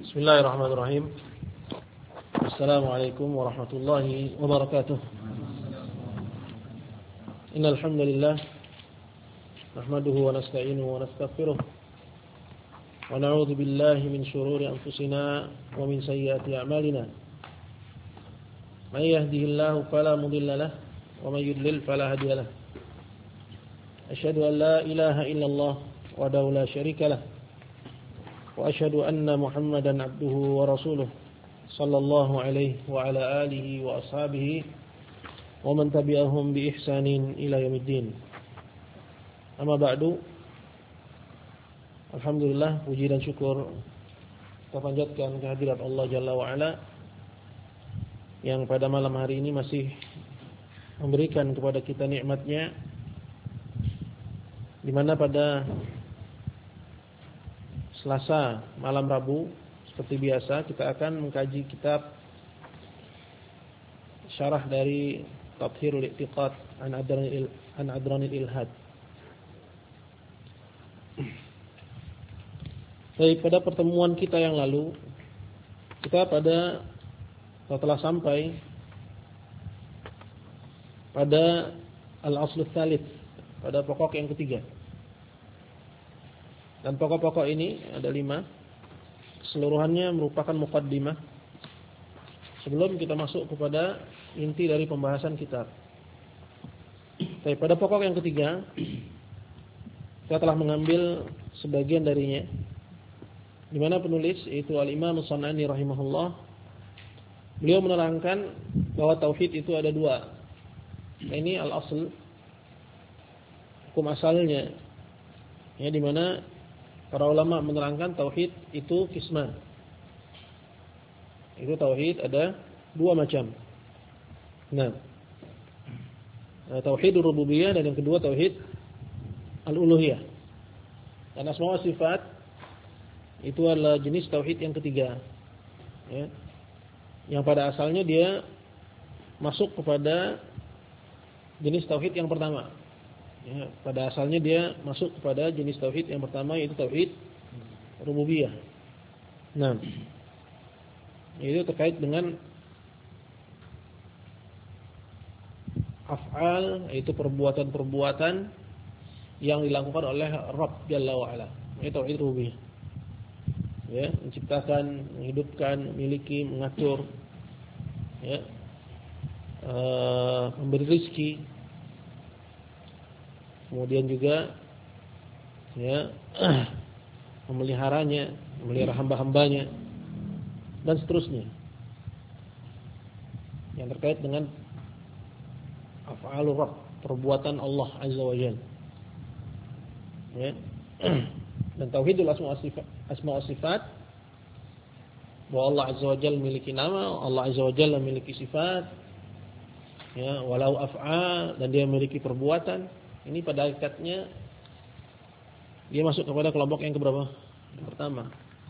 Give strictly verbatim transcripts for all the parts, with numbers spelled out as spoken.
Bismillahirrahmanirrahim. Assalamualaikum warahmatullahi wabarakatuh. Innal hamdalillah nahmaduhu wa nasta'inuhu wa nastaghfiruh wa na'udzu billahi min shururi anfusina wa min sayyiati a'malina. May yahdihillahu fala mudilla lahu wa may yudlil fala hadiya lahu. Asyhadu an la ilaha illallah wahdahu la syarika lahu wa asyhadu anna Muhammadan abduhu wa rasuluh sallallahu alaihi wa ala alihi wa ashabihi wa man tabi'ahum bi ihsanin ila yaumiddin. Amma ba'du. Alhamdulillah, puji dan syukur kita panjatkan kehadirat Allah Jalla wa Ala yang pada malam hari ini masih memberikan kepada kita nikmat-Nya, di mana pada Selasa malam Rabu seperti biasa kita akan mengkaji kitab syarah dari Tathhirul I'tiqad an Adranil an Adranil Ilhad. Baik, pada pertemuan kita yang lalu kita pada telah sampai pada al-asl tsalits, pada pokok yang ketiga. Dan pokok-pokok ini ada lima. Keseluruhannya merupakan muqaddimah sebelum kita masuk kepada inti dari pembahasan kitab. Tapi pada pokok yang ketiga kita telah mengambil sebagian darinya, di mana penulis yaitu Al-Imam As-San'ani rahimahullah, beliau menerangkan bahwa tauhid itu ada dua. Nah, ini al-asl, hukum asalnya, ya, di mana para ulama menerangkan tauhid itu qisman. Itu tauhid ada dua macam. Nah, tauhid rububiyah dan yang kedua tauhid al-uluhiyah. Dan asma wa sifat itu adalah jenis tauhid yang ketiga. Ya. Yang pada asalnya dia masuk kepada jenis tauhid yang pertama. Ya, pada asalnya dia masuk kepada jenis tauhid yang pertama, yaitu tauhid rububiyah. Nah, itu terkait dengan af'al, yaitu perbuatan-perbuatan yang dilakukan oleh Rabb Jalla wa Ala. Itu tauhid rububiyah. Ya, menciptakan, menghidupkan, memiliki, mengatur, ya, uh, memberi rezeki. Kemudian juga ya memeliharanya, memelihara hamba-hambanya dan seterusnya. Yang terkait dengan af'alur Rabb, perbuatan Allah Azza wa Jalla. Ya. Dan tauhidul asma wa sifat, asma wa sifat, bahwa Allah Azza wa Jalla memiliki nama, Allah Azza wa Jalla memiliki sifat. Ya, walau af'al, dan dia memiliki perbuatan. Ini pada hakikatnya dia masuk kepada kelompok yang keberapa? Yang pertama.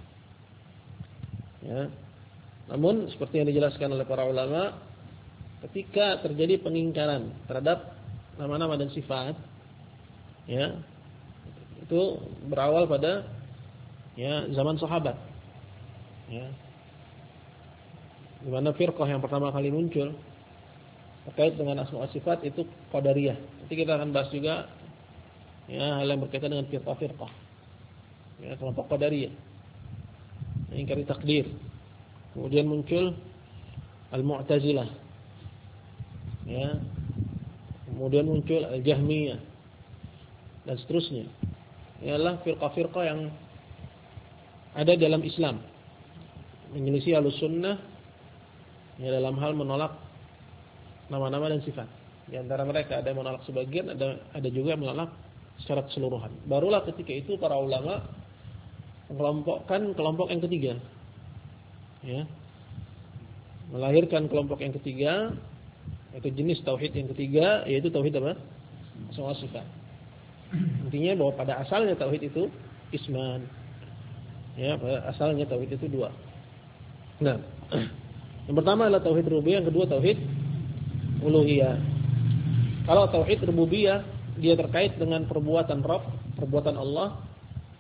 Ya. Namun seperti yang dijelaskan oleh para ulama, ketika terjadi pengingkaran terhadap nama-nama dan sifat, ya, itu berawal pada ya zaman sahabat. Ya. Di mana firqah yang pertama kali muncul terkait dengan asma wa sifat itu Qadariyah. Nanti kita akan bahas juga ya hal yang berkaitan dengan firqah-firqah. Ya, kelompok Qadariyah. Mengingkari takdir. Kemudian muncul Al-Mu'tazilah. Ya. Kemudian muncul Al-Jahmiyah dan seterusnya. Ialah firqah-firqah yang ada dalam Islam. Menyelisih Ahlussunnah ya dalam hal menolak nama-nama dan sifat. Di antara mereka ada yang menolak sebagian, ada ada juga yang menolak secara keseluruhan. Barulah ketika itu para ulama mengelompokkan kelompok yang ketiga. Ya. Melahirkan kelompok yang ketiga, yaitu jenis tauhid yang ketiga, yaitu tauhid apa? Asma wa sifat. Intinya bahwa pada asalnya tauhid itu isman. Ya, pada asalnya tauhid itu dua. Nah, yang pertama adalah tauhid rububiyah, yang kedua tauhid uluhiyah. Kalau tauhid rububiyah dia terkait dengan perbuatan Rabb, perbuatan Allah,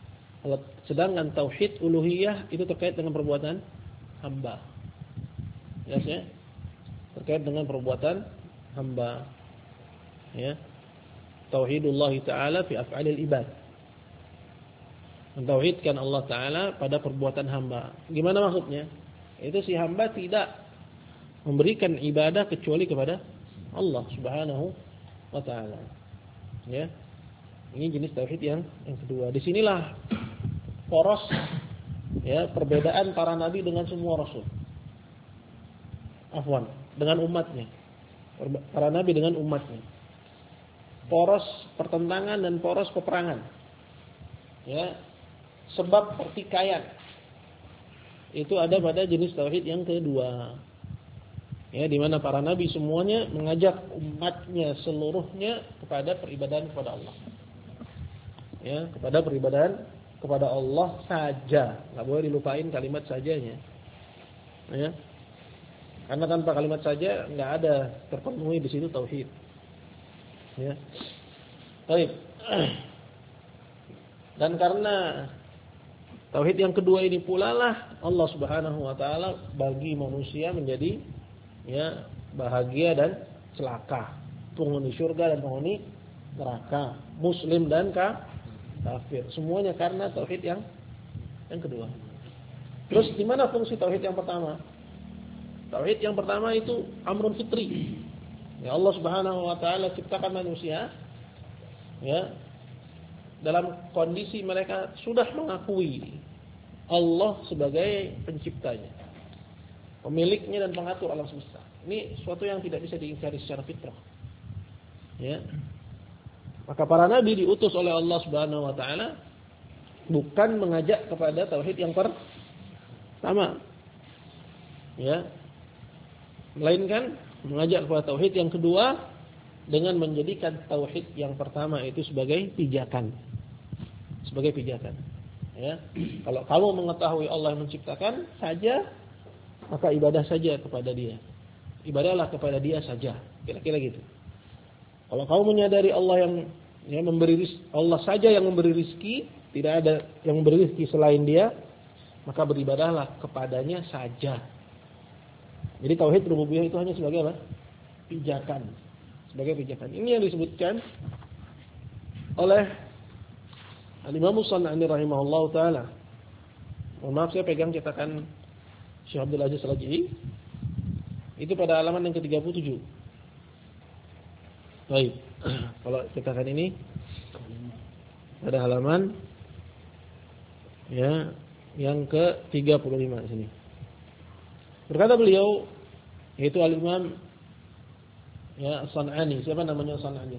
Sedangkan tauhid uluhiyah itu terkait dengan perbuatan hamba. Jelas ya? Terkait dengan perbuatan hamba. Ya. Tauhidullah Ta'ala fi af'alil ibad. Mentauhidkan Allah Ta'ala pada perbuatan hamba. Gimana maksudnya? Itu si hamba tidak memberikan ibadah kecuali kepada Allah Subhanahu wa Ta'ala. Ya. Ini jenis tauhid yang yang kedua. Disinilah poros ya perbedaan para nabi dengan semua rasul. Afwan, dengan umatnya. Para nabi dengan umatnya. Poros pertentangan dan poros peperangan. Ya. Sebab pertikaian itu ada pada jenis tauhid yang kedua. Ya, di mana para nabi semuanya mengajak umatnya seluruhnya kepada peribadahan kepada Allah. Ya, kepada peribadahan kepada Allah saja. Enggak boleh dilupain kalimat sajanya. Ya. Karena tanpa kalimat saja enggak ada terpenuhi di situ tauhid. Ya. Baik. Dan karena tauhid yang kedua ini pula lah Allah Subhanahu wa taala bagi manusia menjadi ya bahagia dan celaka, penghuni surga dan penghuni neraka, muslim dan kafir. Semuanya karena tauhid yang yang kedua. Terus di mana fungsi tauhid yang pertama? Tauhid yang pertama itu amrun fitri. Ya Allah Subhanahu wa taala ciptakan manusia ya dalam kondisi mereka sudah mengakui Allah sebagai penciptanya, pemiliknya dan pengatur alam semesta. Ini suatu yang tidak bisa diingkari secara fitrah. Ya. Maka para nabi diutus oleh Allah Subhanahu wa taala bukan mengajak kepada tauhid yang pertama. Ya. Melainkan mengajak kepada tauhid yang kedua dengan menjadikan tauhid yang pertama itu sebagai pijakan. Sebagai pijakan. Ya. Kalau kamu mengetahui Allah yang menciptakan saja, maka ibadah saja kepada Dia. Ibadahlah kepada Dia saja. Kira-kira gitu. Kalau kamu menyadari Allah yang ya, memberi rizki, Allah saja yang memberi rizki, tidak ada yang memberi rizki selain Dia, maka beribadahlah kepadanya saja. Jadi tauhid rububiyah itu hanya sebagai apa? Pijakan. Sebagai pijakan. Ini yang disebutkan oleh Al-Imam As-San'ani rahimahullahu taala. Mohon maaf saya pegang cetakan Syekh Abdul Aziz Al-Aj'i. Itu pada halaman yang ke tiga puluh tujuh. Baik. Kalau cetakan ini pada halaman ya yang ke tiga puluh lima di sini. Berkata beliau yaitu Al-Imam ya As-San'ani. Siapa namanya As-San'ani?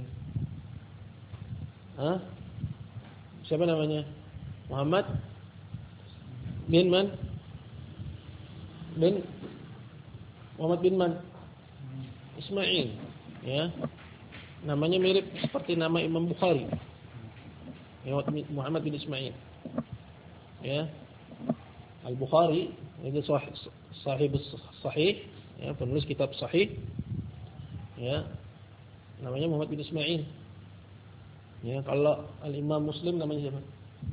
Hah? Siapa namanya? Muhammad bin Man? Bin Muhammad bin Man? Ismail. Ya. Namanya mirip seperti nama Imam Bukhari. Ya, Muhammad bin Ismail. Ya. Al-Bukhari itu sahih sahih sahih, ya, penulis kitab sahih. Ya. Namanya Muhammad bin Ismail. Ya, kalau Al-Imam Muslim namanya siapa?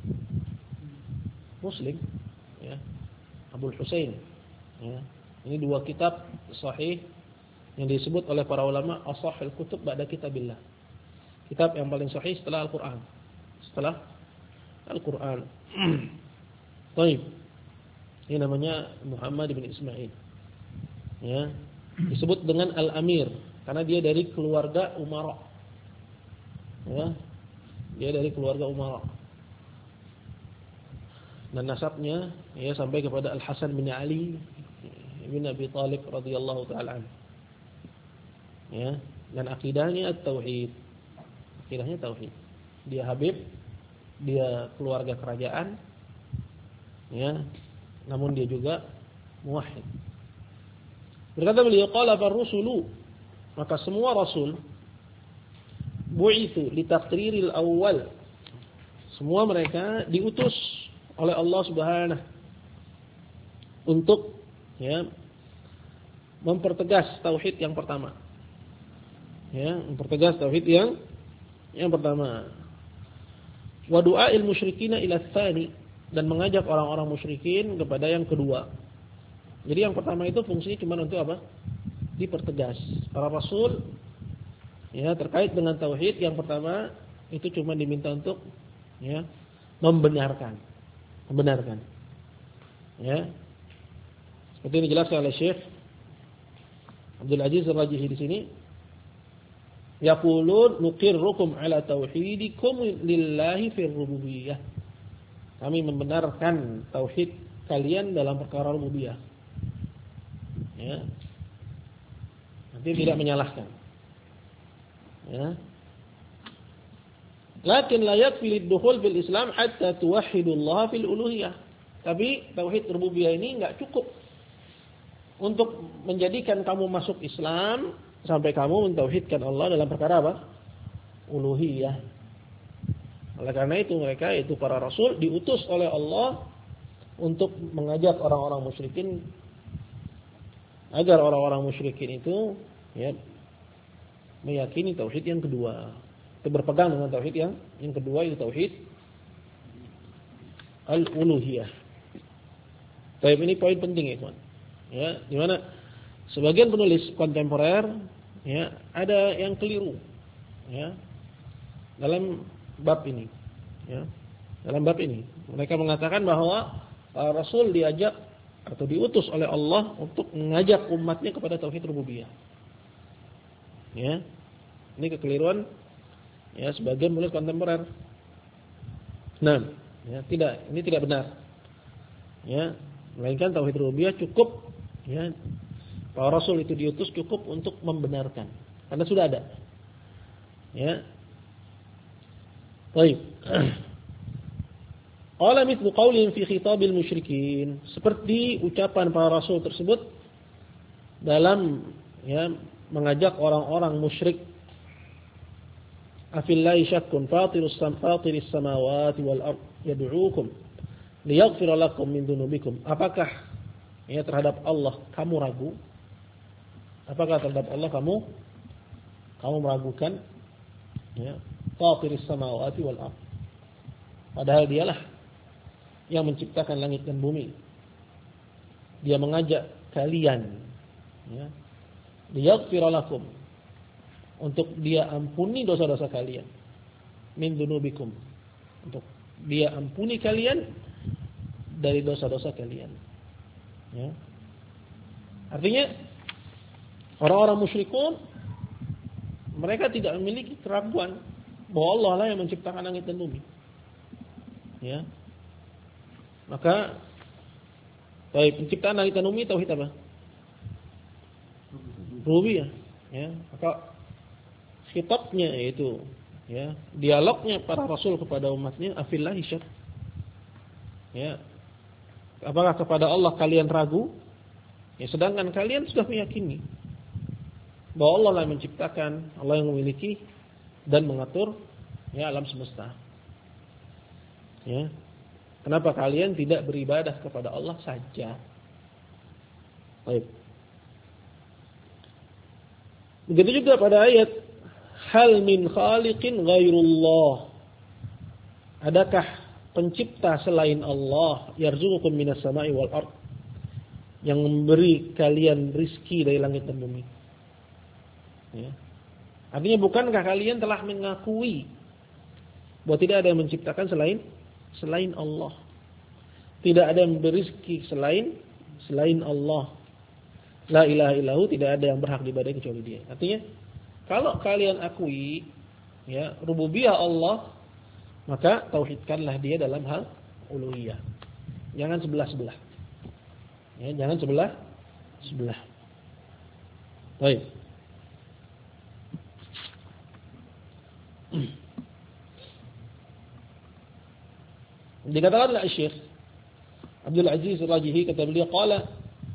Muslim, ya. Abul Husain. Ya. Ini dua kitab sahih yang disebut oleh para ulama ashahul kutub ba'da kitabillah. Kitab yang paling sahih setelah Al-Qur'an. Setelah Al-Qur'an. Baik. Ini namanya Muhammad bin Ismail. Ya. Disebut dengan Al-Amir karena dia dari keluarga Umara. Ya. Dia dari keluarga Umara. Dan nasabnya ya sampai kepada Al-Hasan bin Ali bin Abi Thalib radhiyallahu taala anhu. Ya, dan akidahnya tauhid. Akidahnya tauhid. Dia Habib, dia keluarga kerajaan. Ya. Namun dia juga muwahhid. Berkata beliau, qala ar-rusulu, maka semua rasul bu'itsu li taqriril awwal. Semua mereka diutus oleh Allah Subhanahu untuk ya mempertegas tauhid yang pertama. Ya, mempertegas tauhid yang yang pertama. Wa du'ail musyrikina ila tsani, dan mengajak orang-orang musyrikin kepada yang kedua. Jadi yang pertama itu fungsinya cuma untuk apa? Dipertegas. Para rasul ya terkait dengan tauhid yang pertama itu cuma diminta untuk ya membenarkan. Membenarkan. Ya. Seperti ini dijelaskan oleh Syekh Abdul Aziz Ar-Rajihi di sini. Yaqulun nuqirrukum ala tauhidikum lillahi fir rububiyyah. Kami membenarkan tauhid kalian dalam perkara rububiyah. Ya. Nanti tidak menyalahkan. Ya. Lakin la yakfi lid-dukhul fil Islam hatta tuwahhidullah fil uluhiyah. Tapi tauhid rububiyah ini enggak cukup untuk menjadikan kamu masuk Islam sampai kamu mentauhidkan Allah dalam perkara apa? Uluhiyah. Oleh karena itu mereka itu para rasul diutus oleh Allah untuk mengajak orang-orang musyrikin agar orang-orang musyrikin itu ya meyakini tauhid yang kedua. Itu berpegang dengan tauhid yang yang kedua itu tauhid al-uluhiyah. Tapi ini poin penting ya, kawan. Ya, di mana sebagian penulis kontemporer ya ada yang keliru ya dalam bab ini ya. Dalam bab ini mereka mengatakan bahwa para rasul diajak atau diutus oleh Allah untuk mengajak umatnya kepada tauhid rububiyah. Ya. Ini kekeliruan ya sebagian penulis kontemporer. Nah, ya tidak, ini tidak benar. Ya, melainkan tauhid rububiyah cukup ya. Para rasul itu diutus cukup untuk membenarkan karena sudah ada. Ya. Baik. Qala mithlu qaulihim fi khitabil musyrikin, seperti ucapan para rasul tersebut dalam ya mengajak orang-orang musyrik. Afillahi syakkun fatirus samawati samawati wal ard yad'uukum liyaghfira lakum min dzunubikum. Apakah ya terhadap Allah kamu ragu? Apakah terhadap Allah kamu kamu meragukan? Ya, fatirus samawati wal ard. Padahal dialah yang menciptakan langit dan bumi. Dia mengajak kalian ya, liyaghfira lakum, untuk dia ampuni dosa-dosa kalian, min dzunubikum, untuk dia ampuni kalian dari dosa-dosa kalian. Ya. Artinya orang-orang musyrikun mereka tidak memiliki keraguan bahwa Allah lah yang menciptakan langit dan bumi. Ya. Maka baik penciptaan langit dan bumi tauhid apa? Rububiyah. Ya. Maka khitabnya yaitu ya, dialognya para rasul kepada umatnya afillahi syak. Ya. Apakah kepada Allah kalian ragu? Ya, sedangkan kalian sudah meyakini bahwa Allah lah yang menciptakan, Allah yang memiliki dan mengatur ya alam semesta. Ya. Kenapa kalian tidak beribadah kepada Allah saja? Baik. Begitu juga pada ayat hal min khaliqin ghairullah. Adakah pencipta selain Allah yarzuqukum minas sama'i wal ard, yang memberi kalian rizki dari langit dan bumi? Ya. Artinya bukankah kalian telah mengakui bahwa tidak ada yang menciptakan selain selain Allah? Tidak ada yang memberi rezeki selain selain Allah. La ilaha illahu, tidak ada yang berhak diibadahi kecuali Dia. Artinya, kalau kalian akui ya rububiyah Allah, maka tauhidkanlah Dia dalam hal uluhiyah. Jangan sebelah-sebelah. Ya, jangan sebelah-sebelah. Baik. Dikatakan oleh Syekh Abdul Aziz Ar-Rajihi, kata beliau, qala,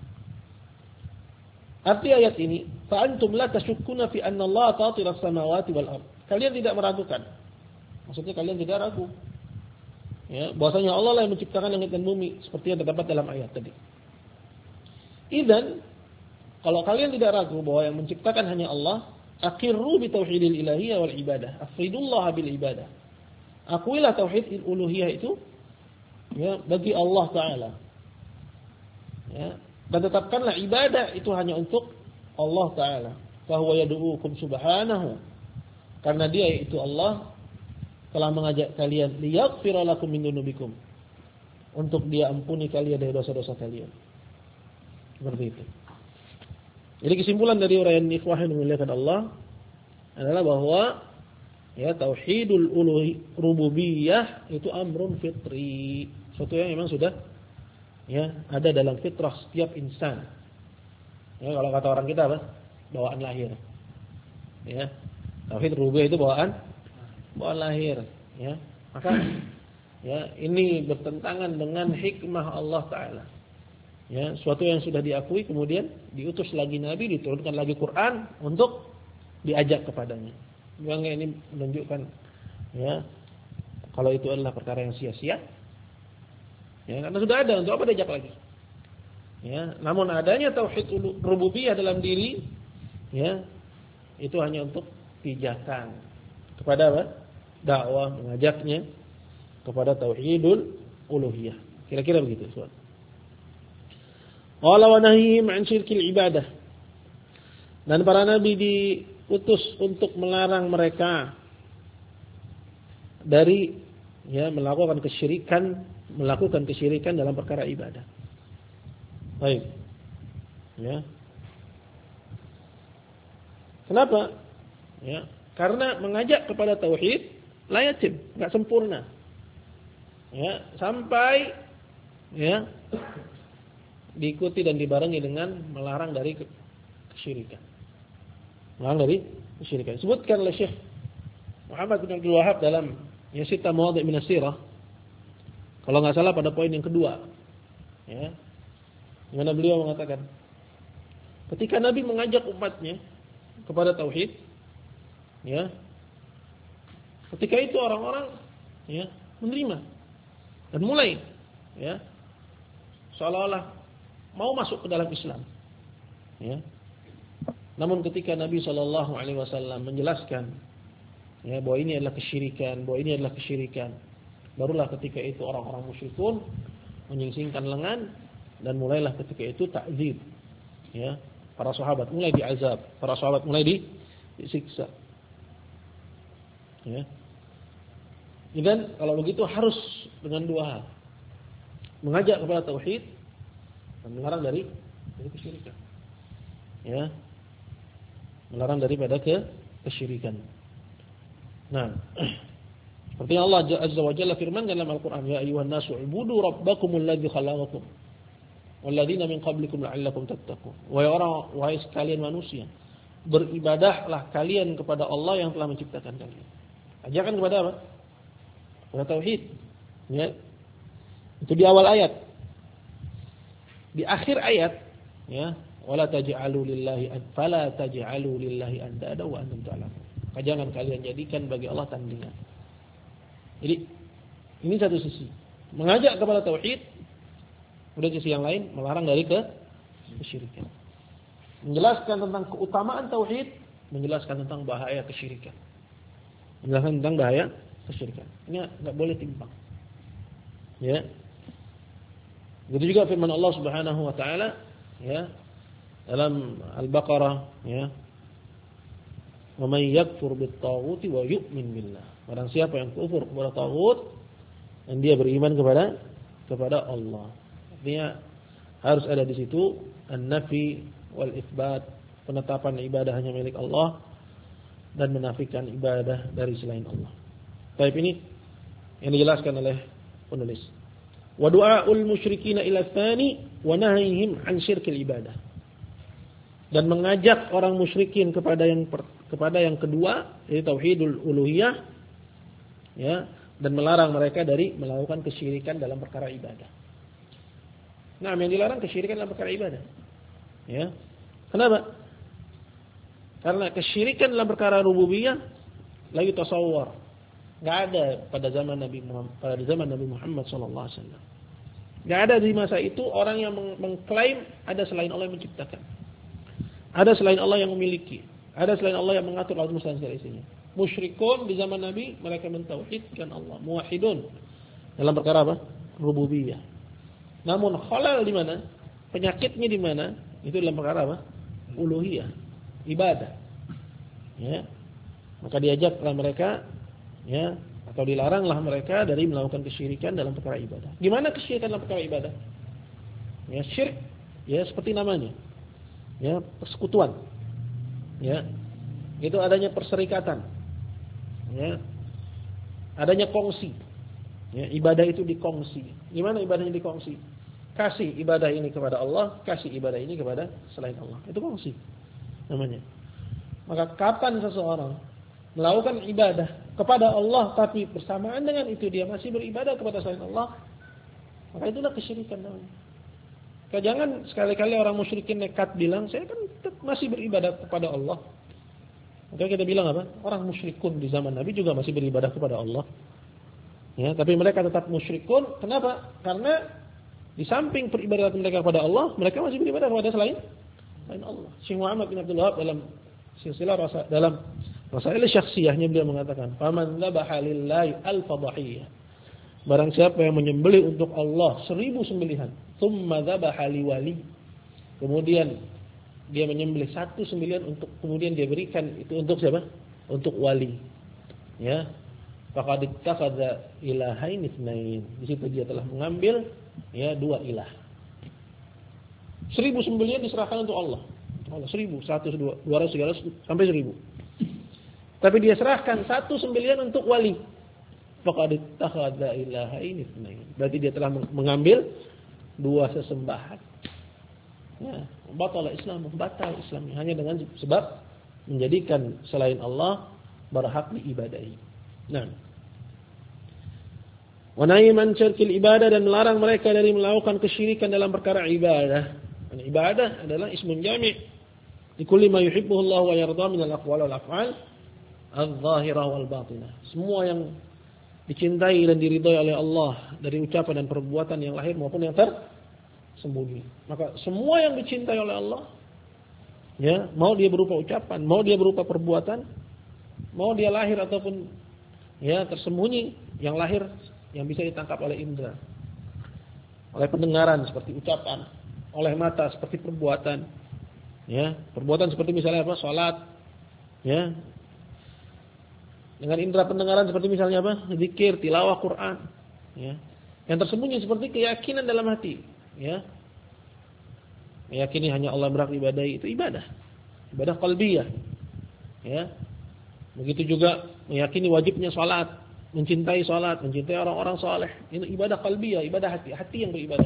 arti ayat ini, fa antum la tashukkuna fi anna Allah fatir as-samawati wal ard. Kalian tidak meragukan. Maksudnya kalian tidak ragu. Ya, bahwasanya Allah lah yang menciptakan langit dan bumi seperti yang terdapat dalam ayat tadi. Idzan, kalau kalian tidak ragu bahwa yang menciptakan hanya Allah, aqirru bi tauhidil ilahiyah wal ibadah. Afridullah bil ibadah. Akuilah tauhid uluhiyah itu ya bagi Allah Ta'ala. Ya, dan tetapkanlah ibadah itu hanya untuk Allah Ta'ala. Fahuwa yadu'ukum subhanahu. Karena dia yaitu Allah telah mengajak kalian liyaghfira lakum min dunubikum. Untuk dia ampuni kalian dari dosa-dosa kalian. Seperti itu. Jadi kesimpulan dari uraian ikhwah yang dimuliakan Allah adalah bahwa ya tauhidul uluhi rububiyah itu amrun fitri. Suatu yang memang sudah ya ada dalam fitrah setiap insan. Ya kalau kata orang kita apa? Bawaan lahir. Ya. Tauhid rububiyah itu bawaan bawaan lahir, ya. Maka ya ini bertentangan dengan hikmah Allah Ta'ala. Ya, suatu yang sudah diakui kemudian diutus lagi Nabi, diturunkan lagi Quran untuk diajak kepadanya. Memang ini menunjukkan ya kalau itu adalah perkara yang sia-sia. Ya, karena sudah ada, untuk apa diajak lagi? Ya, namun adanya tauhid rububiyah dalam diri ya itu hanya untuk pijakan kepada apa? Dakwah, mengajaknya kepada tauhidul uluhiyah. Kira-kira begitu, soal. Qala wa nahyihim 'an syirkil ibadah. Dan para nabi diutus untuk melarang mereka dari ya melakukan kesyirikan, melakukan kesyirikan dalam perkara ibadah. Baik. Ya. Kenapa? Ya, karena mengajak kepada tauhid la yatim, enggak sempurna. Ya, sampai ya diikuti dan dibarengi dengan melarang dari kesyirikan. Melarang dari kesyirikan. Sebutkan oleh Syekh Muhammad bin Abdul Wahhab dalam ya Sittah Mawadhi' min as-Sirah. Kalau enggak salah pada poin yang kedua. Ya. Di mana beliau mengatakan ketika Nabi mengajak umatnya kepada tauhid, ya. Ketika itu orang-orang ya menerima dan mulai ya seolah-olah mau masuk ke dalam Islam. Ya. Namun ketika Nabi shallallahu alaihi wasallam menjelaskan ya bahwa ini adalah kesyirikan, bahwa ini adalah kesyirikan, barulah ketika itu orang-orang musyrikun menyingsingkan lengan dan mulailah ketika itu ta'dzib. Ya. Para sahabat mulai diazab, para sahabat mulai disiksa. Ya. Dan kalau begitu harus dengan dua hal. Mengajak kepada tauhid dan melarang dari dari kesyirikan. Ya. Melarang daripada ke kesyirikan. Nah, seperti Allah Azza wa Jalla firman dalam Al-Qur'an, ya ayyuhan nasu ubudu rabbakumul ladzi khalaqakum walladzina min qablikum la'allakum tattaqun. Wahai orang, wahai sekalian manusia, beribadahlah kalian kepada Allah yang telah menciptakan kalian. Ajakan kepada apa? Kepada tauhid. Ya. Itu di awal ayat. Di akhir ayat, ya, wala taj'alu lillahi an fala taj'alu lillahi andada wa antum ta'lamun. Jangan kalian jadikan bagi Allah tandingan. Jadi ini satu sisi, mengajak kepada tauhid, kemudian sisi yang lain melarang dari ke kesyirikan. Menjelaskan tentang keutamaan tauhid, menjelaskan tentang bahaya kesyirikan. Menjelaskan tentang bahaya kesyirikan. Ini enggak boleh timpang. Ya. Begitu juga firman Allah Subhanahu wa taala ya dalam Al-Baqarah ya. Wa may yakfur bit-taghuti wa yu'min billah. Barang siapa yang kufur kepada taghut dan dia beriman kepada kepada Allah. Artinya harus ada di situ an-nafi wal itsbat, penetapan ibadah hanya milik Allah dan menafikan ibadah dari selain Allah. Baik, ini yang dijelaskan oleh penulis. Wa du'aul musyrikina ila tsani wa nahyihim an syirkil ibadah. Dan mengajak orang musyrikin kepada yang per, kepada yang kedua, yaitu tauhidul uluhiyah, ya, dan melarang mereka dari melakukan kesyirikan dalam perkara ibadah. Nah, yang dilarang kesyirikan dalam perkara ibadah. Ya. Kenapa? Karena kesyirikan dalam perkara rububiyah lagi tasawwur. Enggak ada pada zaman Nabi Muhammad, pada zaman Nabi Muhammad sallallahu alaihi wasallam. Enggak ada di masa itu orang yang mengklaim ada selain Allah yang menciptakan. Ada selain Allah yang memiliki. Ada selain Allah yang mengatur alam semesta dan isinya. Musyrikun di zaman Nabi mereka mentauhidkan Allah, muwahhidun dalam perkara apa? rububiyah. Namun khalal di mana? Penyakitnya di mana? Itu dalam perkara apa? Uluhiyah, ibadah. Ya. Maka diajaklah mereka, ya, atau dilaranglah mereka dari melakukan kesyirikan dalam perkara ibadah. Gimana kesyirikan dalam perkara ibadah? Ya, syirik, ya seperti namanya. Ya, persekutuan. Ya. Itu adanya perserikatan. Ya. Adanya kongsi. Ya, ibadah itu dikongsi. Gimana ibadahnya dikongsi? Kasih ibadah ini kepada Allah, kasih ibadah ini kepada selain Allah. Itu kongsi namanya. Maka kapan seseorang melakukan ibadah kepada Allah tapi bersamaan dengan itu dia masih beribadah kepada selain Allah, maka itulah kesyirikan namanya. Maka jangan sekali-kali orang musyrikin nekat bilang, saya kan tetap masih beribadah kepada Allah. Maka kita bilang apa? Orang musyrikun di zaman Nabi juga masih beribadah kepada Allah. Ya, tapi mereka tetap musyrikun. Kenapa? Karena di samping peribadatan mereka kepada Allah, mereka masih beribadah kepada selain selain Allah. Syekh Muhammad bin Abdul Wahab dalam silsilah rasa dalam rasail syakhsiyahnya beliau mengatakan, "Faman dzabaha lillahi alfa dhahiyah." Barang siapa yang menyembelih untuk Allah seribu sembelihan, tsumma dzabaha liwali. Kemudian dia menyembelih satu sembelihan untuk kemudian dia berikan itu untuk siapa? Untuk wali. Ya. Faqad ittakhadha ilahain itsnain. Di situ dia telah mengambil ya dua ilah. Seribu sembelihan diserahkan untuk Allah. Allah seribu, seratus, dua, dua ratus, tiga ratus sampai seribu. Tapi dia serahkan satu sembelihan untuk wali. Faqad ittakhadha ilahain itsnain. Berarti dia telah mengambil dua sesembahan. Ya, batal Islam, batal Islamnya hanya dengan sebab menjadikan selain Allah berhak diibadahi. Nah, wa nahy man syirkil ibadah dan melarang mereka dari melakukan kesyirikan dalam perkara ibadah. Dan ibadah adalah ismun jami' li kulli ma yuhibbuhu Allah wa yarda min al-aqwal wal af'al adh-dhahirah wal batinah. Semua yang dicintai dan diridhai oleh Allah dari ucapan dan perbuatan yang lahir maupun yang tersembunyi. Maka semua yang dicintai oleh Allah, ya, mau dia berupa ucapan, mau dia berupa perbuatan, mau dia lahir ataupun ya tersembunyi, yang lahir yang bisa ditangkap oleh indera, oleh pendengaran seperti ucapan, oleh mata seperti perbuatan, ya perbuatan seperti misalnya apa, salat, ya dengan indera pendengaran seperti misalnya apa, zikir, tilawah Quran, ya yang tersembunyi seperti keyakinan dalam hati, ya meyakini hanya Allah berhak ibadahi, itu ibadah, ibadah qalbiyah, ya begitu juga meyakini wajibnya salat, mencintai salat, mencintai orang-orang saleh. Ini ibadah qalbiyah, ibadah hati, hati yang beribadah.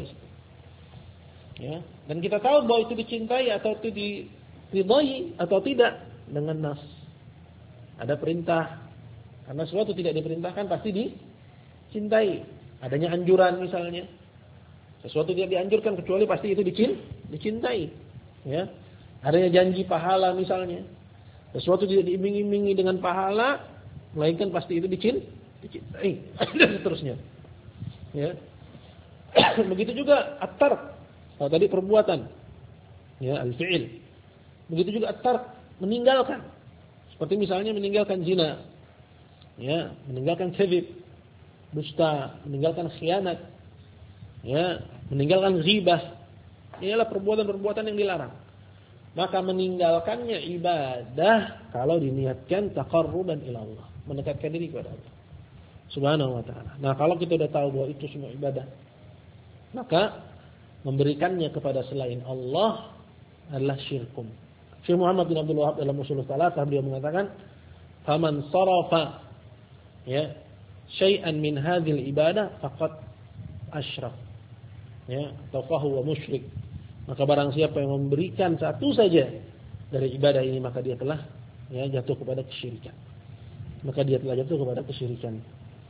Ya, dan kita tahu bahwa itu dicintai atau itu diridhai atau tidak dengan nas. Ada perintah. Karena sesuatu tidak diperintahkan pasti dicintai. Adanya anjuran misalnya. Sesuatu tidak dianjurkan kecuali pasti itu dicintai. Ya. Adanya janji pahala misalnya. Sesuatu tidak diiming-imingi dengan pahala, melainkan pasti itu dicintai, dan seterusnya. Ya. Begitu juga at-tark, oh, tadi perbuatan, ya al-fi'il. Begitu juga at-tark, meninggalkan. Seperti misalnya meninggalkan zina, ya, meninggalkan kadzib, dusta, meninggalkan khianat, ya, meninggalkan ghibah. Inilah perbuatan-perbuatan yang dilarang. Maka meninggalkannya ibadah kalau diniatkan taqarruban ila Allah, mendekatkan diri kepada Allah Subhanahu wa taala. Nah, kalau kita sudah tahu bahwa itu semua ibadah, maka memberikannya kepada selain Allah adalah syirkum. Syekh Muhammad bin Abdul Wahab dalam Ushul Tsalatsah beliau mengatakan, "Faman sarafa ya syai'an min hadhil ibadah faqad asyraf." Ya, atau fahuwa musyrik. Maka barang siapa yang memberikan satu saja dari ibadah ini, maka dia telah ya jatuh kepada kesyirikan. Maka dia telah jatuh kepada kesyirikan.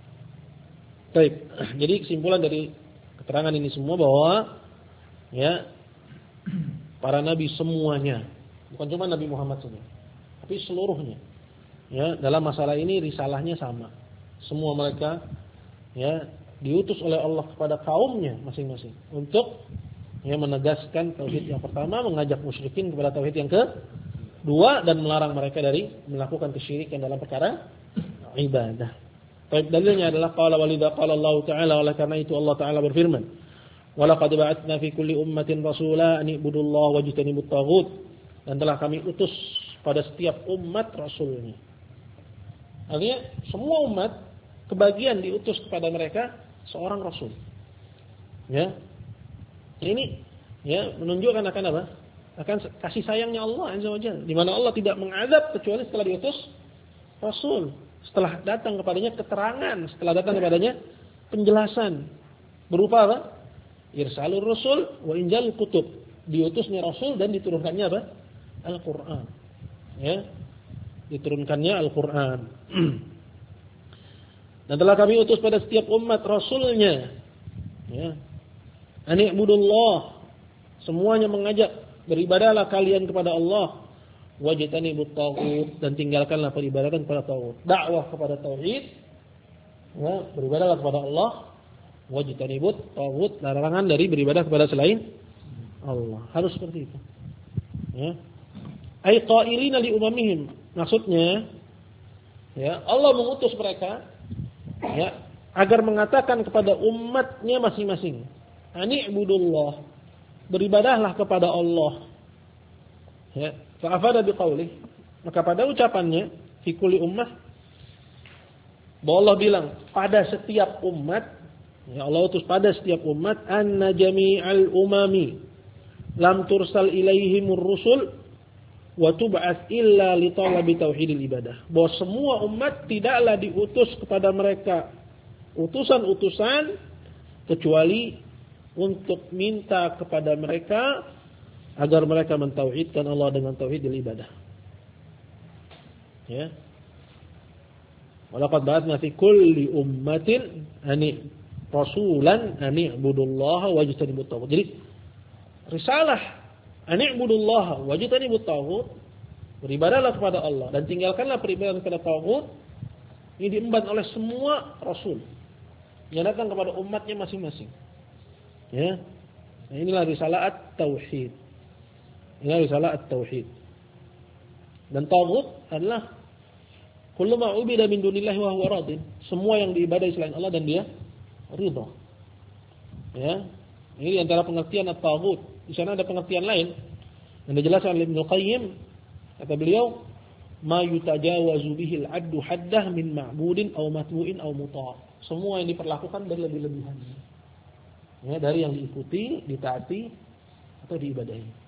Baik, jadi kesimpulan dari keterangan ini semua bahwa ya para nabi semuanya, bukan cuma Nabi Muhammad saja, tapi seluruhnya, ya dalam masalah ini risalahnya sama. Semua mereka ya diutus oleh Allah kepada kaumnya masing-masing untuk ya menegaskan tauhid yang pertama, mengajak musyrikin kepada tauhid yang kedua, dan melarang mereka dari melakukan kesyirikan dalam perkara ibadah. Baik, dalilnya adalah qala walidha qala Allah Ta'ala, oleh karena itu Allah Ta'ala berfirman, wa laqad ba'atsna fi kulli ummatin rasula an ibudullaha wajtanibut taghut, dan telah kami utus pada setiap umat rasulnya. Artinya semua umat kebagian diutus kepada mereka seorang rasul. Ya. Ini ya menunjukkan akan apa? Akan kasih sayangnya Allah Azza wa Jalla, di mana Allah tidak mengazab kecuali setelah diutus rasul. Setelah datang kepadanya keterangan, setelah datang kepadanya penjelasan berupa apa? Irsalur rasul wa injalul kutub. Diutusnya rasul dan diturunkannya apa? Al-Qur'an. Ya. Diturunkannya Al-Qur'an. Dan telah kami utus pada setiap umat rasulnya. Ya. Ani'budullah. Semuanya mengajak, beribadahlah kalian kepada Allah. Wajtanibut taghut, dan tinggalkanlah peribadatan kepada taghut. Dakwah kepada tauhid, ya, beribadahlah kepada Allah. Wajtanibut taghut, larangan dari beribadah kepada selain Allah. Harus seperti itu. Ya. Ai qailina li umamihim. Maksudnya, ya, Allah mengutus mereka, ya, agar mengatakan kepada umatnya masing-masing, ani'budullah, beribadahlah kepada Allah. Ya, fa'afada biqaulih, maka pada ucapannya fi kulli ummah, bahwa Allah bilang pada setiap umat, ya, Allah utus pada setiap umat, anna jami'al umami lam tursal ilaihimur rusul wa tub'ats illa li talabi tauhidil ibadah. Bahwa semua umat tidaklah diutus kepada mereka utusan-utusan kecuali untuk minta kepada mereka agar mereka mentauhidkan Allah dengan tauhidil ibadah. Ya. Walaqad ba'atsna fi kulli ummatin ani rasulan ani ibudullaha wajtanibut taghut. Jadi risalah ani ibudullaha wajtanibut taghut, beribadahlah kepada Allah dan tinggalkanlah peribadahan kepada taghut, ini diemban oleh semua rasul yang datang kepada umatnya masing-masing. Ya. Nah, inilah risalah at-tauhid. Ini risalah at-tauhid. Dan taghut adalah kullu ma ubida min dunillahi wa huwa radin. Semua yang diibadahi selain Allah dan dia ridha. Ya. Ini antara pengertian at-taghut. Di sana ada pengertian lain yang dijelaskan oleh Ibnu Qayyim. Kata beliau, ma yutajawazu bihil addu haddah min ma'budin aw matbu'in aw muta'. Semua yang diperlakukan berlebih-lebihan. Ya, dari yang diikuti, ditaati atau diibadahi.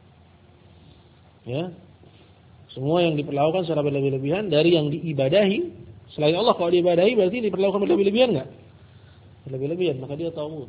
Ya, semua yang diperlakukan secara berlebih-lebihan dari yang diibadahi selain Allah. Kalau diibadahi berarti diperlakukan berlebih-lebihan enggak? Berlebih-lebihan, maka dia tahu.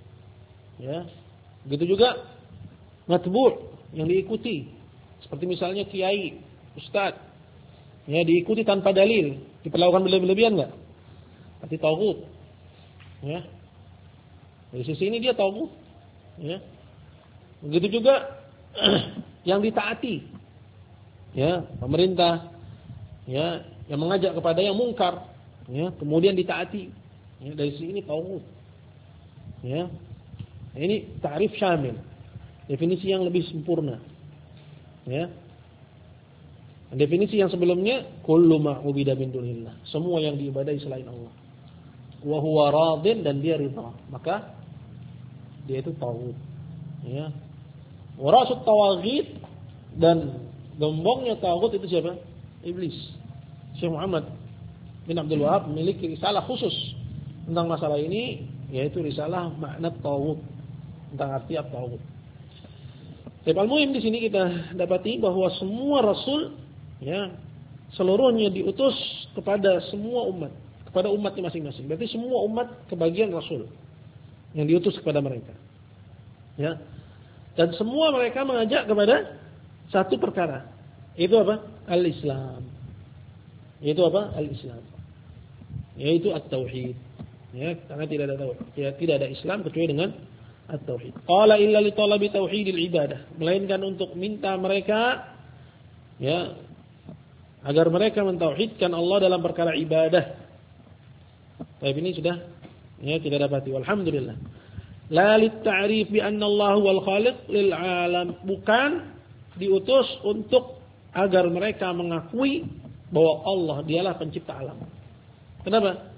Ya, begitu juga matbu' yang diikuti, seperti misalnya kiai, ustaz, ya, diikuti tanpa dalil, diperlakukan berlebih-lebihan enggak? Berarti tauhid. Ya, dari sisi ini dia tauhid. Ya, begitu juga yang ditaati, ya, pemerintah, ya, yang mengajak kepada yang mungkar, ya, kemudian ditaati, ya, dari sini tauhid. Ya, ini ta'rif syamil, definisi yang lebih sempurna. Ya, definisi yang sebelumnya kullu ma ubida min dunillah, semua yang diibadahi selain Allah, wa huwa radin, dan dia ridha, maka dia itu tauhid. Ya. Warasut tawaghit, dan gembongnya tawaghut itu siapa? Iblis. Syekh Muhammad bin Abdul Wahab memiliki risalah khusus tentang masalah ini, yaitu risalah makna tawaghut, tentang arti tawaghut. Tapi al-muhim di sini kita dapati bahwa semua rasul, ya, seluruhnya diutus kepada semua umat, kepada umatnya masing-masing. Berarti semua umat kebagian rasul yang diutus kepada mereka. Ya. Dan semua mereka mengajak kepada satu perkara. Itu apa? Al-Islam. Itu apa? Al-Islam. Yaitu at-tauhid. Ya, karena tidak ada tauhid. Ya, tidak ada Islam kecuali dengan at-tauhid. Qala illa li talabi tauhidil ibadah. Melainkan untuk minta mereka, ya, agar mereka mentauhidkan Allah dalam perkara ibadah. Tapi ini sudah, ya, kita dapati. Walhamdulillah. La lit-ta'rif bi anna Allah wal khaliq lil alam, bukan diutus untuk agar mereka mengakui bahwa Allah dialah pencipta alam. Kenapa?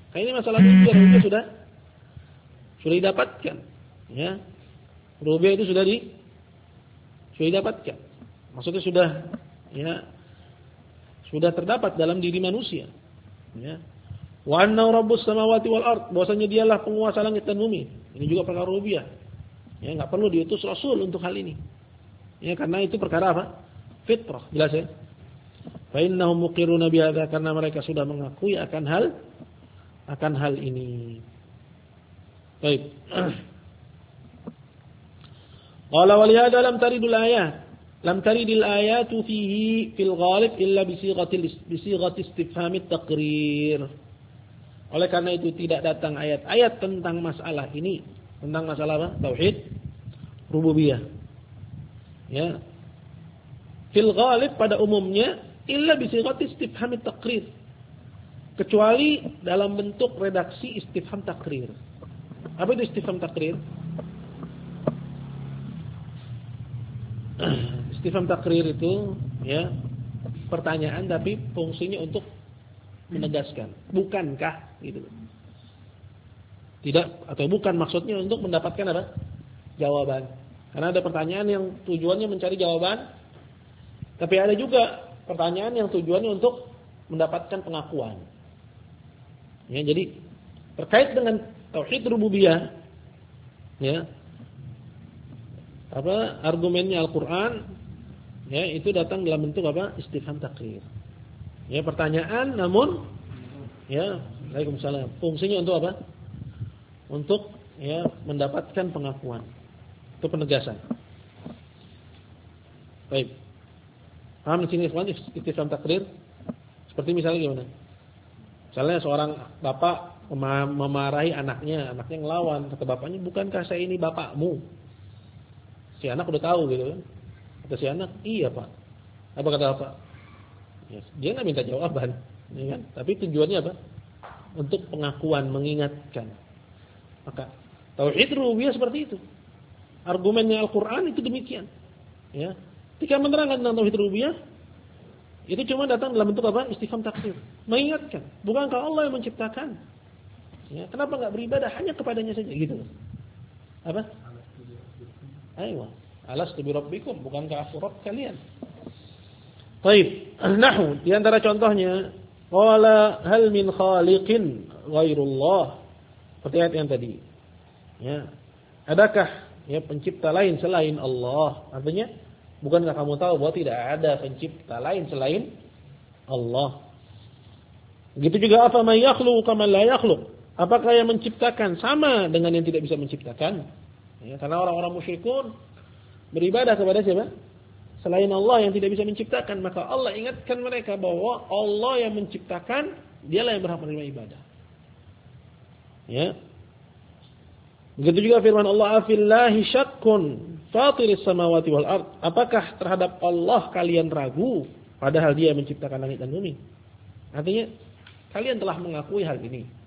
Kayak ini masalah rububiyah, rububiyah sudah sudah didapatkan, ya. Rububiyah itu sudah di sudah didapatkan. Maksudnya sudah, ya, sudah terdapat dalam diri manusia, ya. Wa anna rabbus samawati wal ard, bahwasanya dialah penguasa langit dan bumi. Ini juga perkara rububiyah. Ya, enggak perlu diutus rasul untuk hal ini. Ya, karena itu perkara apa? Fitrah, jelas ya. Fa innahum muqirruna bihadza, karena mereka sudah mengakui akan hal akan hal ini. Baik. Qala wa lihadza lam taridul ayat. Lam taridil ayatu fihi fil ghalib illa bi sighatil bi sighati istifhamit taqrir. Oleh karena itu tidak datang ayat-ayat tentang masalah ini, tentang masalah apa? Tauhid rububiyah. Ya. Fil ghalib pada umumnya illa bi sighati istifhamit taqrir. Kecuali dalam bentuk redaksi istifham takrir. Apa itu istifham takrir? Istifham takrir itu, ya, pertanyaan tapi fungsinya untuk menegaskan. Bukankah gitu. Tidak, atau bukan maksudnya untuk mendapatkan apa? Jawaban. Karena ada pertanyaan yang tujuannya mencari jawaban, tapi ada juga pertanyaan yang tujuannya untuk mendapatkan pengakuan. Ya, jadi terkait dengan tauhid rububiyah, ya, apa argumennya Al-Qur'an, ya, itu datang dalam bentuk apa? Istifham takrir. Ya, pertanyaan namun, ya, Waalaikumsalam. Fungsinya untuk apa? Untuk, ya, mendapatkan pengakuan. Itu penegasan. Baik. Paham di sini ikhwan istifham takrir? Seperti misalnya gimana? Misalnya seorang bapak memarahi anaknya, anaknya ngelawan, kata bapaknya, "Bukankah saya ini bapakmu?" Si anak udah tahu gitu kan. Kata si anak, "Iya, Pak." Apa kata bapak? Ya, dia nggak minta jawaban, ya kan? Tapi tujuannya apa? Untuk pengakuan, mengingatkan. Maka tauhid rububiyah seperti itu. Argumennya Al-Qur'an itu demikian. Ya. Ketika menerangkan tentang tauhid rububiyah, itu cuma datang dalam bentuk apa? Istifham takrir. Mengingatkan, bukankah Allah yang menciptakan? Ya, kenapa enggak beribadah hanya kepadanya saja gitu? Apa? Aywa, alastu bi rabbikum, bukankah aku Rabb kalian? Baik, nahu di antara contohnya, qala hal min khaliqin ghairullah. Seperti ayat yang tadi. Ya. Adakah, ya, pencipta lain selain Allah? Artinya, bukankah kamu tahu bahwa tidak ada pencipta lain selain Allah? Begitu juga apa may yakhluqu kama la yakhluq? Apakah yang menciptakan sama dengan yang tidak bisa menciptakan? Ya, karena orang-orang musyrikun beribadah kepada siapa? Selain Allah yang tidak bisa menciptakan, maka Allah ingatkan mereka bahwa Allah yang menciptakan, dialah yang berhak menerima ibadah. Ya. Begitu juga firman Allah, "Afillahi syakkun fatiris samawati wal ard." Apakah terhadap Allah kalian ragu padahal Dia yang menciptakan langit dan bumi? Artinya kalian telah mengakui hal ini.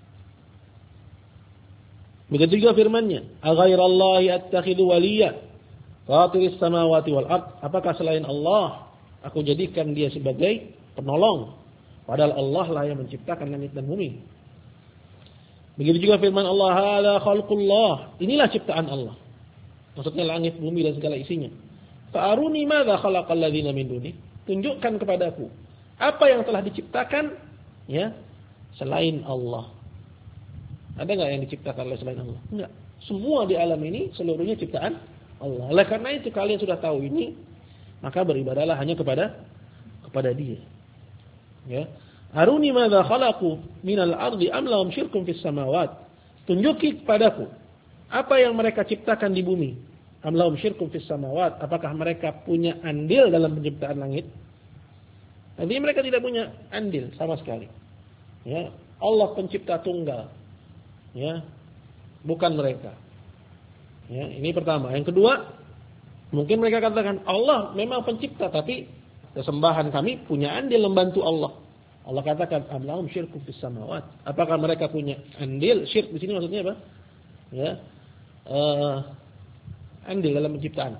Begitu juga firman-Nya, "Aghairallahi attakhidhu waliyya fatiris samawati wal ard." Apakah selain Allah aku jadikan Dia sebagai penolong padahal Allah lah yang menciptakan langit dan bumi? Begitu juga firman Allah, "Hadza khalqullah." Inilah ciptaan Allah. Maksudnya langit, bumi dan segala isinya. "Fa'aruni madza khalaqal ladzina min duni." Tunjukkan kepadaku apa yang telah diciptakan, ya, selain Allah. Ada enggak yang diciptakan oleh selain Allah? Enggak. Semua di alam ini seluruhnya ciptaan Allah. Oleh karena itu kalian sudah tahu ini, maka beribadahlah hanya kepada kepada Dia. Ya. "Aruni madza khalaqu minal ardi am lahum syirkun fis samawat." Tunjuki kepadaku apa yang mereka ciptakan di bumi. Am lahum syirkun fis samawat. Apakah mereka punya andil dalam penciptaan langit? Artinya mereka tidak punya andil sama sekali. Ya, Allah pencipta tunggal. Ya, bukan mereka. Ya, ini pertama. Yang kedua, mungkin mereka katakan Allah memang pencipta, tapi sesembahan kami punya andil membantu Allah. Allah katakan am lahum syirkun fis samawat. Apakah mereka punya andil? Syirk di sini maksudnya apa? Ya. Uh, andil dalam penciptaan.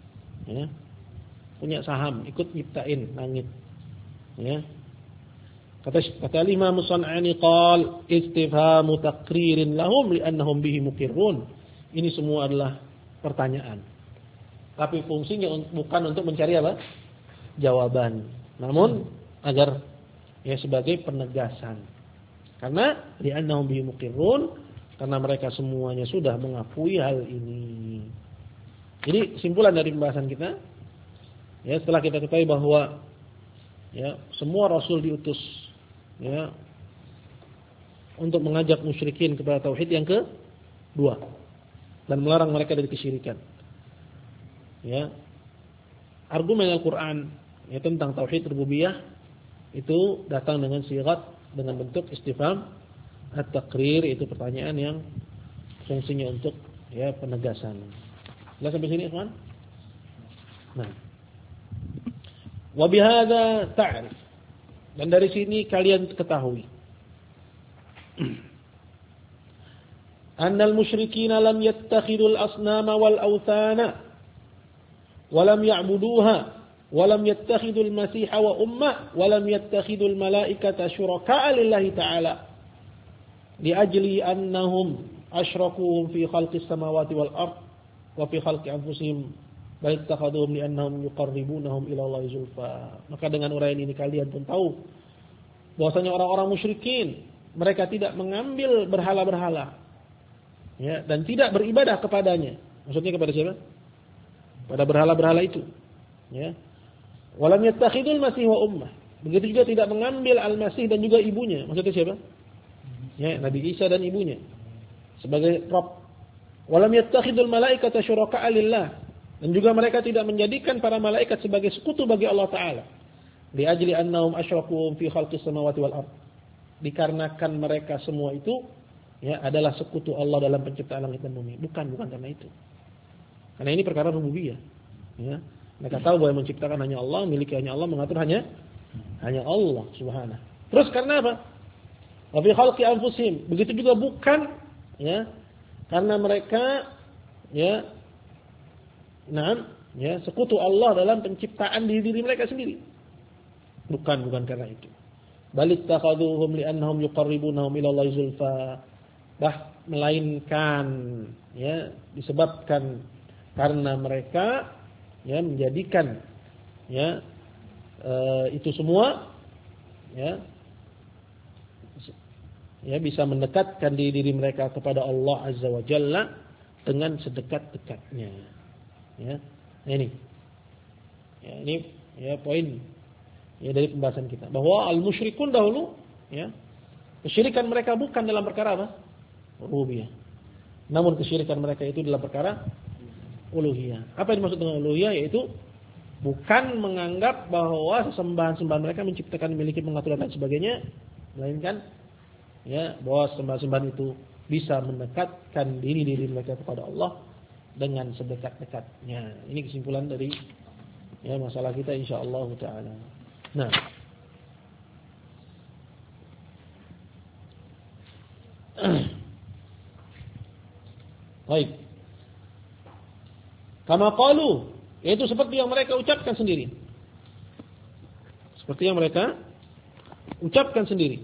Ya. Punya saham, ikut nyiptain langit. Ya. Kata kata Imam San'ani qal istifhamu taqririn lahum li'annahum bihi muqirrun. Ini semua adalah pertanyaan. Tapi fungsinya bukan untuk mencari apa? Jawaban. Namun agar ya sebagai penegasan. Karena li'annahum bihi muqirrun, karena mereka semuanya sudah mengakui hal ini. Jadi kesimpulan dari pembahasan kita, ya setelah kita ketahui bahwa ya semua rasul diutus ya untuk mengajak musyrikin kepada tauhid yang kedua dan melarang mereka dari kesyirikan. Ya. Argumen Al-Qur'an ya tentang tauhid rububiyah itu datang dengan sigat dengan bentuk istifham at-taqrir, itu pertanyaan yang fungsinya untuk ya penegasan. Sudah sampai sini, ikhwan? Nah. Wa bihadza ta'rif. Dan dari sini kalian ketahui. Annal musyrikina lam yattakhidul asnama wal awthana wa lam ya'buduha wa lam yattakhidul masiha wa umma wa lam yattakhidul malaikata syuraka'a lillahi ta'ala li ajli annahum asyrakuhum fi khalqis samawati wal ard wa fi khalqi anfusihim bal ittakhadhuhum li'annahum yuqarribunahum ila Allahi zulfa. Maka dengan uraian ini kalian pun tahu bahwasanya orang-orang musyrikin mereka tidak mengambil berhala-berhala ya dan tidak beribadah kepadanya. Maksudnya kepada siapa? Pada berhala-berhala itu. Ya. Walam yattakhidul masih wa ummah. Begitu juga tidak mengambil al-Masih dan juga ibunya. Maksudnya siapa? Ya, Nabi Isa dan ibunya sebagai Rabb. Walam yattakhidul malaikata syuraka'a lillah. Dan juga mereka tidak menjadikan para malaikat sebagai sekutu bagi Allah Ta'ala. Li ajli annahum asyraku fi khalqis samawati wal ard. Dikarenakan mereka semua itu ya adalah sekutu Allah dalam penciptaan langit dan bumi. Bukan, bukan karena itu. Karena ini perkara rububiyah. Ya. Mereka tahu bahwa yang menciptakan hanya Allah, miliki hanya Allah, mengatur hanya hanya Allah Subhanahu. Terus karena apa? Wa fi khalqi anfusihim. Begitu juga bukan ya karena mereka ya nah, ya sekutu Allah dalam penciptaan diri diri mereka sendiri. Bukan, bukan karena itu. Bal ittakhadhuhum li'annahum yuqarribunahum ila Allahi zulfa. Bah, melainkan ya disebabkan karena mereka ya menjadikan ya e, itu semua ya ya bisa mendekatkan diri diri mereka kepada Allah Azza wa Jalla dengan sedekat-dekatnya. Ya, nah ini, ya, ini ya poin ya dari pembahasan kita bahwa al-musyrikun dahulu ya kesyirikan mereka bukan dalam perkara apa? Rububiyah. Namun kesyirikan mereka itu dalam perkara uluhiyah. Apa yang dimaksud dengan uluhiyah? Yaitu bukan menganggap bahwa sesembahan-sembahan mereka menciptakan, memiliki, mengatur dan lain sebagainya, melainkan ya bahwa sembahan-sembahan itu bisa mendekatkan diri-diri mereka kepada Allah dengan sedekat-dekatnya. Ini kesimpulan dari ya masalah kita insyaallah taala. Nah, baik. Kama qalu, yaitu seperti yang mereka ucapkan sendiri. Seperti yang mereka ucapkan sendiri.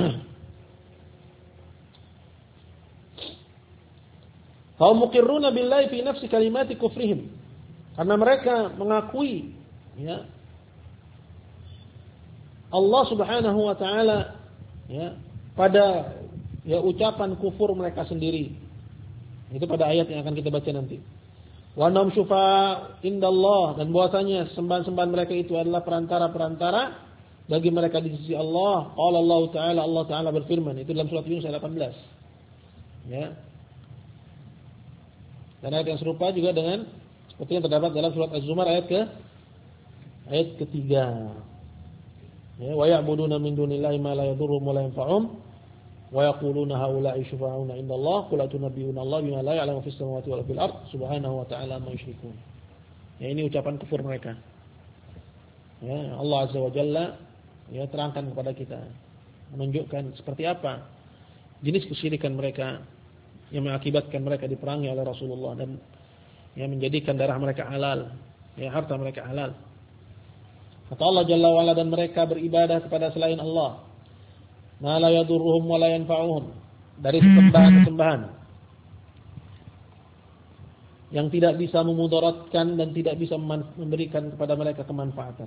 Hum muqirruna billahi fi nafsi kalimati kufrihim. Karena mereka mengakui ya Allah Subhanahu wa taala ya pada ya ucapan kufur mereka sendiri. Itu pada ayat yang akan kita baca nanti. Wa annahum syufa'a indallah, dan bahwasanya sembahan-sembahan mereka itu adalah perantara-perantara bagi mereka di sisi Allah. Qala Allah taala, Allah taala berfirman, itu dalam surat Yunus ayat delapan belas. Ya. Dan ayat yang serupa juga dengan seperti yang terdapat dalam surat Az-Zumar ayat ke ayat ketiga. Ya, wa ya'buduna min dunillahi ma la yadurruhum wa la yanfa'uhum wa yaquluna haula'i syufa'una indallah qul atunabbi'una Allah bima la ya'lamu fis samawati wal fil ard subhanahu wa ta'ala ma yusyrikun. Ya, ini ucapan kufur mereka. Ya, Allah Azza wa Jalla ya terangkan kepada kita, menunjukkan seperti apa jenis kesyirikan mereka yang mengakibatkan mereka diperangi oleh Rasulullah dan yang menjadikan darah mereka halal, ya harta mereka halal. Kata Allah Jalla wa Ala, dan mereka beribadah kepada selain Allah, ma la yadurruhum wa la yanfa'uhum, dari sembahan-sembahan yang tidak bisa memudaratkan dan tidak bisa memberikan kepada mereka kemanfaatan.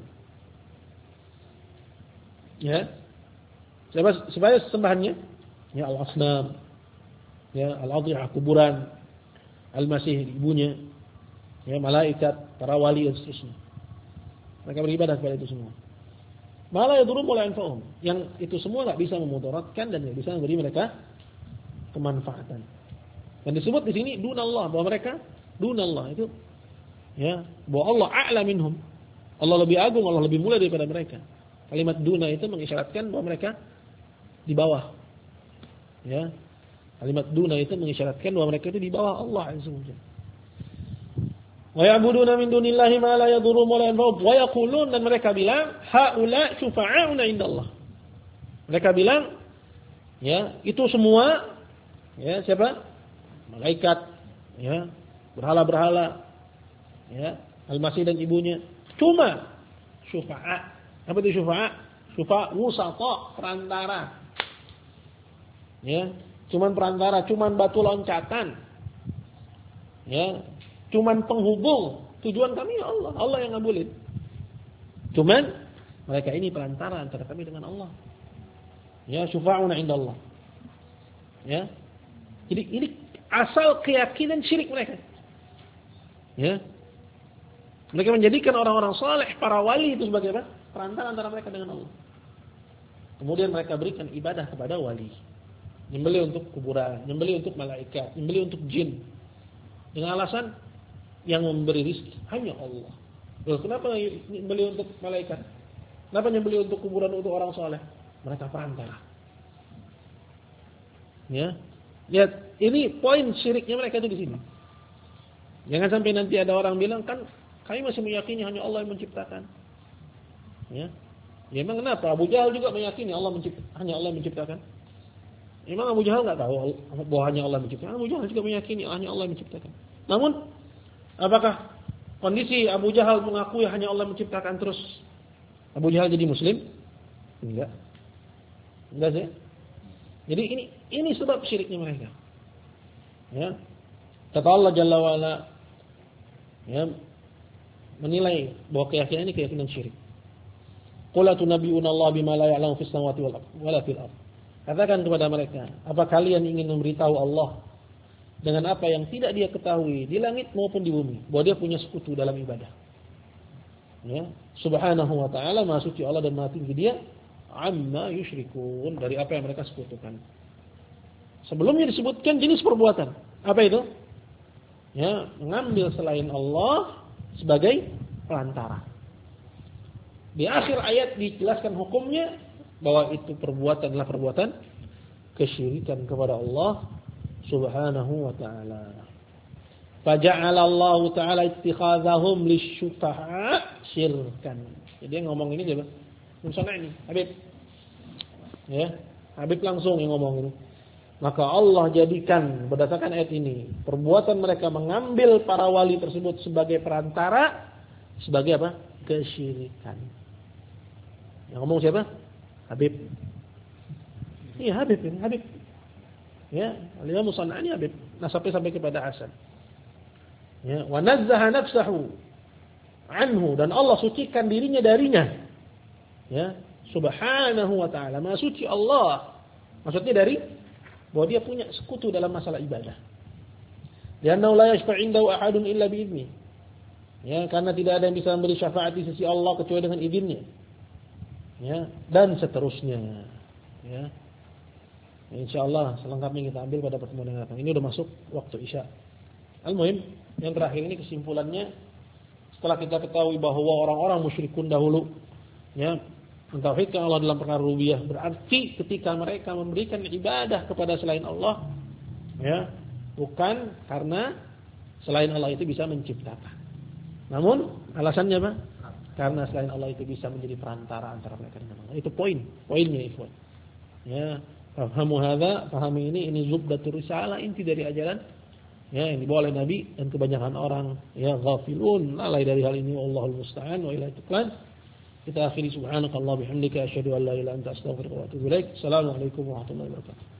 Ya. Supaya sembahannya ya al-asnam, ya al-adhiyah, kuburan, al-masih ibunya, ya malaikat, para wali dan seterusnya. Mereka beribadah kepada itu semua. Malah yadurrum wala yanfa'uhum, yang itu semua enggak bisa memudaratkan dan enggak bisa memberi mereka kemanfaatan. Dan disebut di sini dunallah, bahwa mereka dunallah itu ya, bahwa Allah a'la minhum. Allah lebih agung, Allah lebih mulia daripada mereka. Kalimat duna itu mengisyaratkan bahwa mereka di bawah. Ya. Kalimat duna itu mengisyaratkan bahwa mereka itu di bawah Allah Azza wa Jalla. Wa ya'buduna min dunillahi ma la yadurrum wa la yanfa'uhum wa yaqulun, dan mereka bilang haula syufa'auna indallah. Mereka bilang ya, itu semua ya siapa? Malaikat, ya, berhala-berhala, ya, al-masih dan ibunya cuma syufa'a. Apa itu syufa'a? Syufa' wusata, perantara. Ya, cuman perantara, cuman batu loncatan. Ya, cuman penghubung. Tujuan kami ya Allah, Allah yang ngabulin. Cuman mereka ini perantara antara kami dengan Allah. Ya, syufa'una indallah. Ya. Jadi ini asal keyakinan syirik mereka. Ya. Mereka menjadikan orang-orang saleh, para wali itu sebagai apa? Perantara antara mereka dengan Allah. Kemudian mereka berikan ibadah kepada wali. Nyembelih untuk kuburan, nyembelih untuk malaikat, nyembelih untuk jin. Dengan alasan yang memberi rezeki hanya Allah. Loh, kenapa nyembelih untuk malaikat? Kenapa nyembelih untuk kuburan untuk orang saleh? Mereka perantara. Ya. Lihat, ini poin syiriknya mereka itu di sini. Jangan sampai nanti ada orang bilang, kan kami masih meyakini hanya Allah yang menciptakan. Ya. Ya emang kenapa? Abu Jahal juga meyakini Allah mencipt, hanya Allah yang menciptakan. Emang Abu Jahal enggak tahu bahwa hanya Allah menciptakan? Abu Jahal juga meyakini hanya Allah yang menciptakan. Namun, apakah kondisi Abu Jahal mengakui hanya Allah menciptakan terus Abu Jahal jadi muslim? Enggak. Enggak sih. Jadi ini ini sebab syiriknya mereka. Ya. Kata Allah Jalla wa Ala, ya, menilai bahwa keyakinan ini keyakinan syirik. Qul atunabbi'una Allah bima la ya'lamu fis samawati wal ardi wala fil ardh. Katakan kepada mereka, apa kalian ingin memberitahu Allah dengan apa yang tidak dia ketahui di langit maupun di bumi, bahwa dia punya sekutu dalam ibadah. Ya, subhanahu wa ta'ala, maha suci Allah dan maha tinggi dia, amma yusyrikun, dari apa yang mereka sekutukan. Sebelumnya disebutkan jenis perbuatan. Apa itu? Ya, mengambil selain Allah sebagai perantara. Di akhir ayat dijelaskan hukumnya bahwa itu perbuatan adalah perbuatan kesyirikan kepada Allah Subhanahu wa ta'ala. Faja'ala Allah ta'ala ittikhadzahum lisyufa'a syirkan. Jadi yang ngomong ini siapa? Misalnya ini, Habib. Ya, Habib langsung yang ngomong ini. Maka Allah jadikan berdasarkan ayat ini perbuatan mereka mengambil para wali tersebut sebagai perantara, sebagai apa? Kesyirikan. Yang ngomong siapa? Habib. Iya Habib ini, Habib. Ya, Al-Imam Musanna'ani Habib, nasabnya sampai kepada Hasan. Ya, wa nazzaha nafsahu anhu, dan Allah sucikan dirinya darinya. Ya, subhanahu wa ta'ala, maha suci Allah. Maksudnya dari bahwa dia punya sekutu dalam masalah ibadah. Li'annahu la yashfa' indahu ahadun illa bi'idznih. Ya, karena tidak ada yang bisa memberi syafaat di sisi Allah kecuali dengan izinnya. Ya, dan seterusnya. Ya. Insyaallah selengkapnya kita ambil pada pertemuan yang datang. Ini sudah masuk waktu Isya. Al-muhim, yang terakhir ini kesimpulannya, setelah kita ketahui bahwa orang-orang musyrikun dahulu ya mentauhidkan Allah dalam perkara rububiyah, berarti ketika mereka memberikan ibadah kepada selain Allah, ya, bukan karena selain Allah itu bisa menciptakan. Namun alasannya apa? Karena selain Allah itu bisa menjadi perantara antara mereka dengan Allah. Itu poin, poinnya ikhwan. Ya, fahamu hadza, pahami ini, ini zubdatur risalah, inti dari ajaran ya yang dibawa oleh Nabi, dan kebanyakan orang ya ghafilun, lalai dari hal ini, wallahul musta'an wa ilaihi tuklan. Kita akhiri subhanakallah bihamdika asyhadu an la ilaha illa anta astaghfiruka wa atubu ilaik. Assalamualaikum warahmatullahi wabarakatuh.